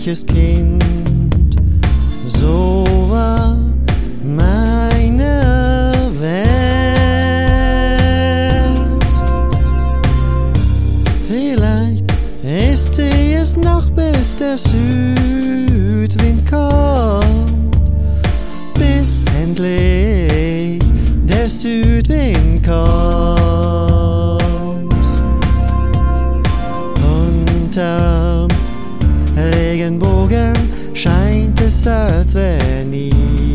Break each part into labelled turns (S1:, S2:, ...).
S1: freundliches Kind. So war meine Welt. Vielleicht ist sie es noch, bis der Südwind kommt, bis endlich der Südwind kommt. Unterm Regenbogen scheint es, als wär nie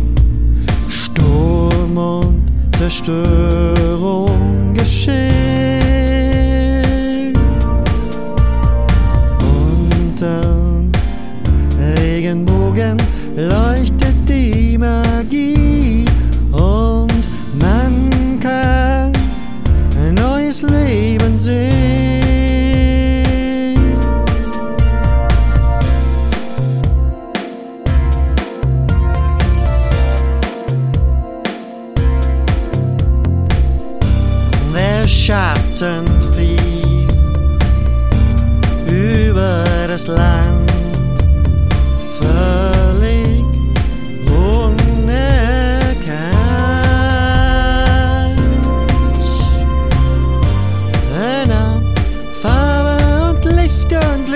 S1: Sturm und Zerstörung geschehen. Unterm Regenbogen leuchtet die Magie und man kann ein neues Leben sehen. Der Schatten fiel über das Land, völlig unerkannt. Er nahm Farbe und Licht und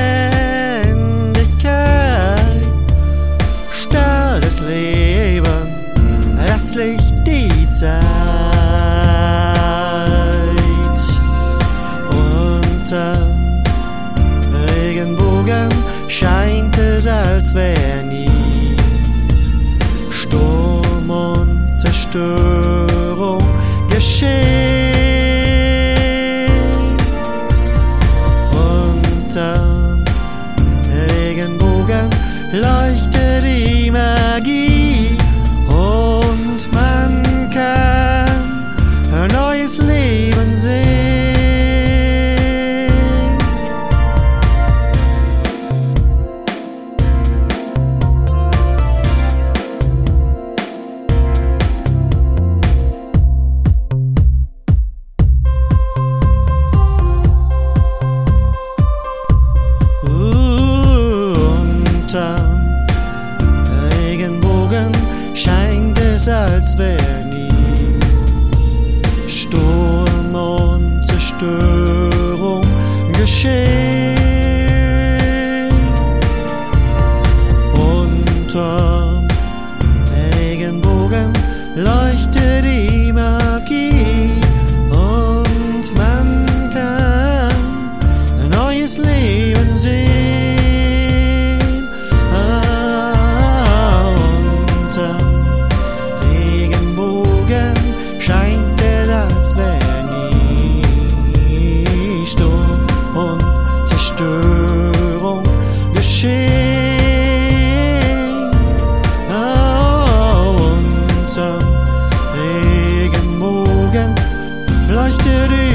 S1: Lebendigkeit, stahl das Leben, das Licht, die Zeit. Regenbogen scheint es, als wär nie Sturm und Zerstörung geschehen. Unterm Regenbogen leuchtet die Magie und man kann ein neues Leben sehen. Regenbogen scheint es, als wär nie Sturm und Zerstörung geschehen. Unterm Regenbogen leuchtet die Magie und man kann ein neues Leben sehen. Scheint es, als wär nie Sturm und Zerstörung geschehen. Unterm Regenbogen leuchtet die